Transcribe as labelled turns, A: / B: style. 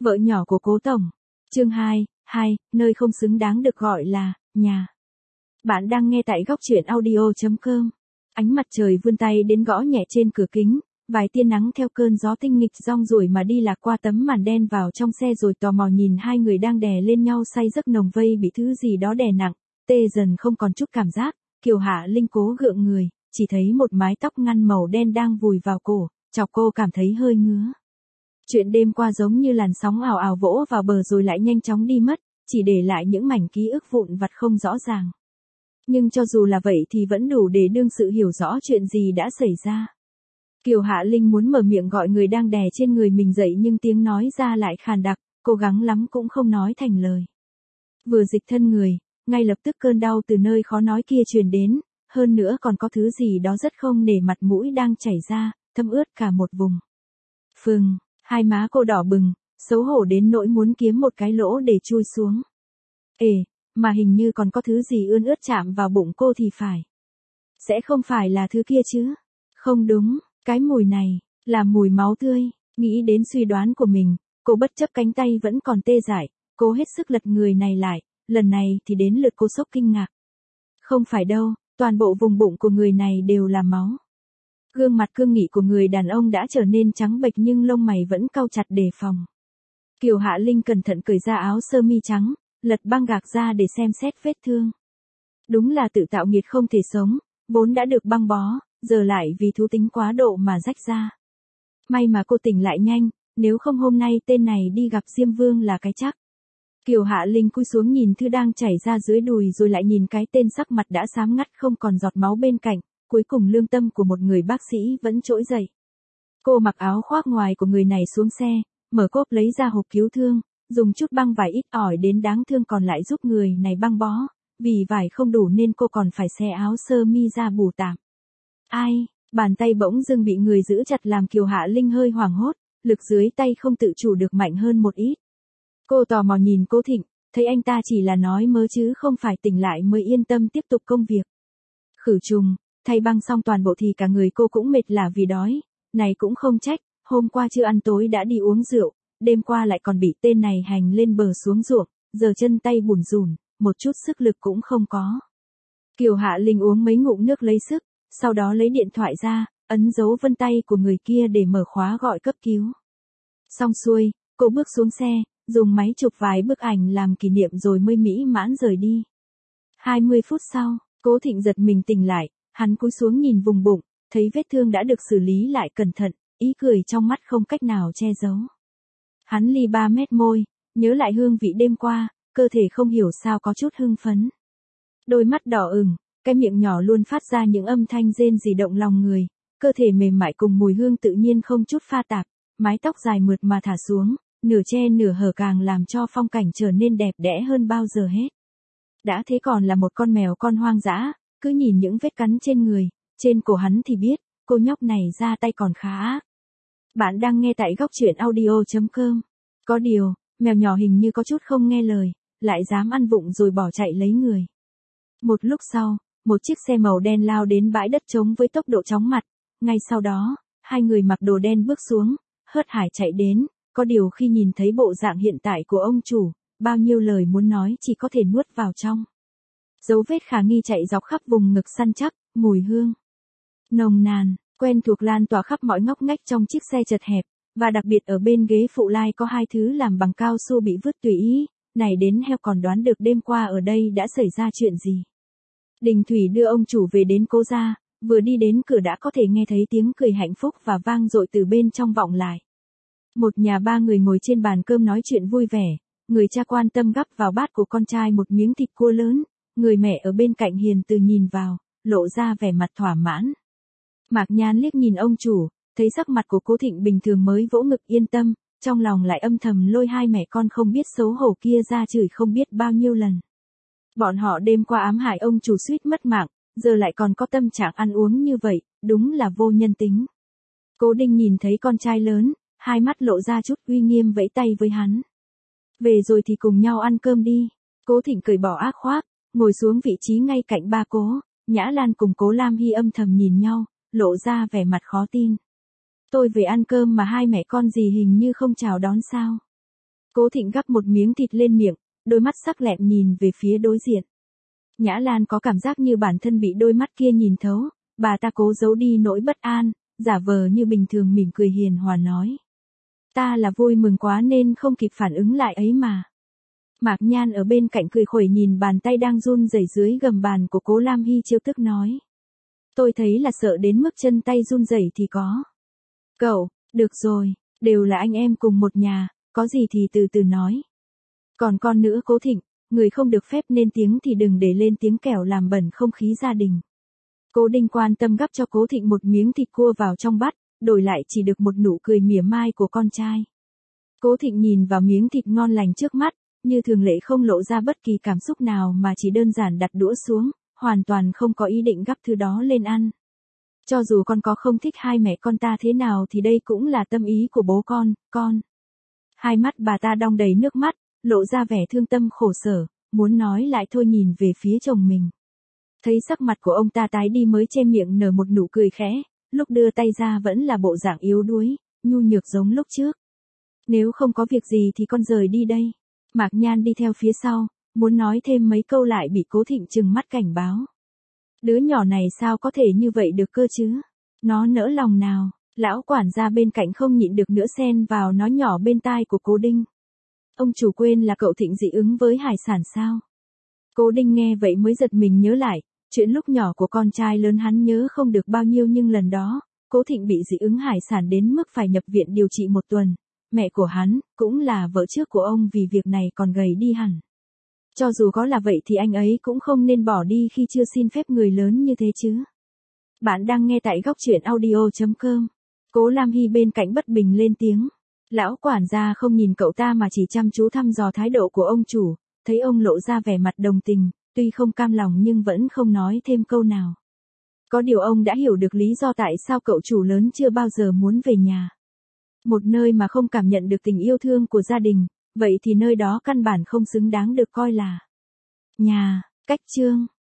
A: Vợ nhỏ của Cố Tổng. Chương 2, nơi không xứng đáng được gọi là nhà. Bạn đang nghe tại góc truyện audio.com. Ánh mặt trời vươn tay đến gõ nhẹ trên cửa kính, vài tia nắng theo cơn gió tinh nghịch rong ruổi mà đi lạc qua tấm màn đen vào trong xe rồi tò mò nhìn hai người đang đè lên nhau say giấc nồng vây bị thứ gì đó đè nặng, tê dần không còn chút cảm giác. Kiều Hạ Linh cố gượng người, chỉ thấy một mái tóc ngăn màu đen đang vùi vào cổ, chọc cô cảm thấy hơi ngứa. Chuyện đêm qua giống như làn sóng ào ào vỗ vào bờ rồi lại nhanh chóng đi mất, chỉ để lại những mảnh ký ức vụn vặt không rõ ràng. Nhưng cho dù là vậy thì vẫn đủ để đương sự hiểu rõ chuyện gì đã xảy ra. Kiều Hạ Linh muốn mở miệng gọi người đang đè trên người mình dậy nhưng tiếng nói ra lại khàn đặc, cố gắng lắm cũng không nói thành lời. Vừa dịch thân người, ngay lập tức cơn đau từ nơi khó nói kia truyền đến, hơn nữa còn có thứ gì đó rất không nể mặt mũi đang chảy ra, thấm ướt cả một vùng. Phừng, hai má cô đỏ bừng, xấu hổ đến nỗi muốn kiếm một cái lỗ để chui xuống. Mà hình như còn có thứ gì ươn ướt chạm vào bụng cô thì phải. Sẽ không phải là thứ kia chứ? Không đúng, cái mùi này, là mùi máu tươi. Nghĩ đến suy đoán của mình, cô bất chấp cánh tay vẫn còn tê dại, cố hết sức lật người này lại, lần này thì đến lượt cô sốc kinh ngạc. Không phải đâu, toàn bộ vùng bụng của người này đều là máu. Gương mặt cương nghị của người đàn ông đã trở nên trắng bệch nhưng lông mày vẫn cau chặt đề phòng. Kiều Hạ Linh cẩn thận cởi ra áo sơ mi trắng, lật băng gạc ra để xem xét vết thương. Đúng là tự tạo nghiệt không thể sống, vốn đã được băng bó, giờ lại vì thú tính quá độ mà rách ra. May mà cô tỉnh lại nhanh, nếu không hôm nay tên này đi gặp Diêm Vương là cái chắc. Kiều Hạ Linh cúi xuống nhìn thứ đang chảy ra dưới đùi rồi lại nhìn cái tên sắc mặt đã xám ngắt không còn giọt máu bên cạnh, cuối cùng lương tâm của một người bác sĩ vẫn trỗi dậy. Cô mặc áo khoác ngoài của người này xuống xe, mở cốp lấy ra hộp cứu thương, dùng chút băng vải ít ỏi đến đáng thương còn lại giúp người này băng bó, vì vải không đủ nên cô còn phải xé áo sơ mi ra bù tạm. Ai, bàn tay bỗng dưng bị người giữ chặt làm Kiều Hạ Linh hơi hoảng hốt, lực dưới tay không tự chủ được mạnh hơn một ít. Cô tò mò nhìn Cố Thịnh, thấy anh ta chỉ là nói mớ chứ không phải tỉnh lại mới yên tâm tiếp tục công việc. Khử trùng, thay băng xong toàn bộ thì cả người cô cũng mệt lả vì đói, này cũng không trách, hôm qua chưa ăn tối đã đi uống rượu, đêm qua lại còn bị tên này hành lên bờ xuống ruộng, giờ chân tay bủn rủn, một chút sức lực cũng không có. Kiều Hạ Linh uống mấy ngụm nước lấy sức, sau đó lấy điện thoại ra, ấn dấu vân tay của người kia để mở khóa gọi cấp cứu. Xong xuôi, cô bước xuống xe, dùng máy chụp vài bức ảnh làm kỷ niệm rồi mới mỹ mãn rời đi. 20 phút sau, Cố Thịnh giật mình tỉnh lại, hắn cúi xuống nhìn vùng bụng, thấy vết thương đã được xử lý lại cẩn thận, ý cười trong mắt không cách nào che giấu. Hắn li 3 mét môi, nhớ lại hương vị đêm qua, cơ thể không hiểu sao có chút hưng phấn. Đôi mắt đỏ ửng, cái miệng nhỏ luôn phát ra những âm thanh rên rỉ động lòng người, cơ thể mềm mại cùng mùi hương tự nhiên không chút pha tạp, mái tóc dài mượt mà thả xuống, nửa che nửa hở càng làm cho phong cảnh trở nên đẹp đẽ hơn bao giờ hết. Đã thế còn là một con mèo con hoang dã, cứ nhìn những vết cắn trên người, trên cổ hắn thì biết, cô nhóc này ra tay còn khá ác. Bạn đang nghe tại góc truyện audio.com. Có điều, mèo nhỏ hình như có chút không nghe lời, lại dám ăn vụng rồi bỏ chạy lấy người. Một lúc sau, một chiếc xe màu đen lao đến bãi đất trống với tốc độ chóng mặt, ngay sau đó, hai người mặc đồ đen bước xuống, hớt hải chạy đến, có điều khi nhìn thấy bộ dạng hiện tại của ông chủ, bao nhiêu lời muốn nói chỉ có thể nuốt vào trong. Dấu vết khả nghi chạy dọc khắp vùng ngực săn chắc, mùi hương nồng nàn, quen thuộc lan tỏa khắp mọi ngóc ngách trong chiếc xe chật hẹp, và đặc biệt ở bên ghế phụ lai có hai thứ làm bằng cao su bị vứt tùy ý, này đến heo còn đoán được đêm qua ở đây đã xảy ra chuyện gì. Đình Thủy đưa ông chủ về đến Cố gia, vừa đi đến cửa đã có thể nghe thấy tiếng cười hạnh phúc và vang dội từ bên trong vọng lại. Một nhà ba người ngồi trên bàn cơm nói chuyện vui vẻ, người cha quan tâm gắp vào bát của con trai một miếng thịt cua lớn, người mẹ ở bên cạnh hiền từ nhìn vào, lộ ra vẻ mặt thỏa mãn. Mạc Nhan liếc nhìn ông chủ, thấy sắc mặt của Cố Thịnh bình thường mới vỗ ngực yên tâm, trong lòng lại âm thầm lôi hai mẹ con không biết xấu hổ kia ra chửi không biết bao nhiêu lần. Bọn họ đêm qua ám hại ông chủ suýt mất mạng, giờ lại còn có tâm trạng ăn uống như vậy, đúng là vô nhân tính. Cố Đinh nhìn thấy con trai lớn, hai mắt lộ ra chút uy nghiêm vẫy tay với hắn. Về rồi thì cùng nhau ăn cơm đi. Cố Thịnh cởi bỏ áo khoác, ngồi xuống vị trí ngay cạnh ba Cố, Nhã Lan cùng Cố Lam Hy âm thầm nhìn nhau, lộ ra vẻ mặt khó tin. Tôi về ăn cơm mà hai mẹ con gì hình như không chào đón sao? Cố Thịnh gắp một miếng thịt lên miệng, đôi mắt sắc lẹm nhìn về phía đối diện. Nhã Lan có cảm giác như bản thân bị đôi mắt kia nhìn thấu, bà ta cố giấu đi nỗi bất an, giả vờ như bình thường mỉm cười hiền hòa nói. Ta là vui mừng quá nên không kịp phản ứng lại ấy mà. Mạc Nhan ở bên cạnh cười khuẩy nhìn bàn tay đang run rẩy dưới gầm bàn của Cố Lam Hy trêu tức nói. Tôi thấy là sợ đến mức chân tay run rẩy thì có. Cậu, được rồi, đều là anh em cùng một nhà, có gì thì từ từ nói. Còn con nữa Cố Thịnh, người không được phép lên tiếng thì đừng để lên tiếng kẻo làm bẩn không khí gia đình. Cố Đinh quan tâm gắp cho Cố Thịnh một miếng thịt cua vào trong bát, đổi lại chỉ được một nụ cười mỉa mai của con trai. Cố Thịnh nhìn vào miếng thịt ngon lành trước mắt, như thường lệ không lộ ra bất kỳ cảm xúc nào mà chỉ đơn giản đặt đũa xuống, hoàn toàn không có ý định gắp thứ đó lên ăn. Cho dù con có không thích hai mẹ con ta thế nào thì đây cũng là tâm ý của bố con. Hai mắt bà ta đong đầy nước mắt, lộ ra vẻ thương tâm khổ sở, muốn nói lại thôi nhìn về phía chồng mình. Thấy sắc mặt của ông ta tái đi mới che miệng nở một nụ cười khẽ, lúc đưa tay ra vẫn là bộ dạng yếu đuối, nhu nhược giống lúc trước. Nếu không có việc gì thì con rời đi đây. Mạc Nhan đi theo phía sau, muốn nói thêm mấy câu lại bị Cố Thịnh trừng mắt cảnh báo. Đứa nhỏ này sao có thể như vậy được cơ chứ? Nó nỡ lòng nào? Lão quản gia bên cạnh không nhịn được nữa xen vào nói nhỏ bên tai của Cố Đinh. Ông chủ quên là cậu Thịnh dị ứng với hải sản sao? Cố Đinh nghe vậy mới giật mình nhớ lại, chuyện lúc nhỏ của con trai lớn hắn nhớ không được bao nhiêu nhưng lần đó, Cố Thịnh bị dị ứng hải sản đến mức phải nhập viện điều trị 1 tuần. Mẹ của hắn, cũng là vợ trước của ông vì việc này còn gầy đi hẳn. Cho dù có là vậy thì anh ấy cũng không nên bỏ đi khi chưa xin phép người lớn như thế chứ. Bạn đang nghe tại góc truyện audio.com. Cố Lam Hy bên cạnh bất bình lên tiếng. Lão quản gia không nhìn cậu ta mà chỉ chăm chú thăm dò thái độ của ông chủ, thấy ông lộ ra vẻ mặt đồng tình, tuy không cam lòng nhưng vẫn không nói thêm câu nào. Có điều ông đã hiểu được lý do tại sao cậu chủ lớn chưa bao giờ muốn về nhà. Một nơi mà không cảm nhận được tình yêu thương của gia đình, vậy thì nơi đó căn bản không xứng đáng được coi là nhà. Cách chương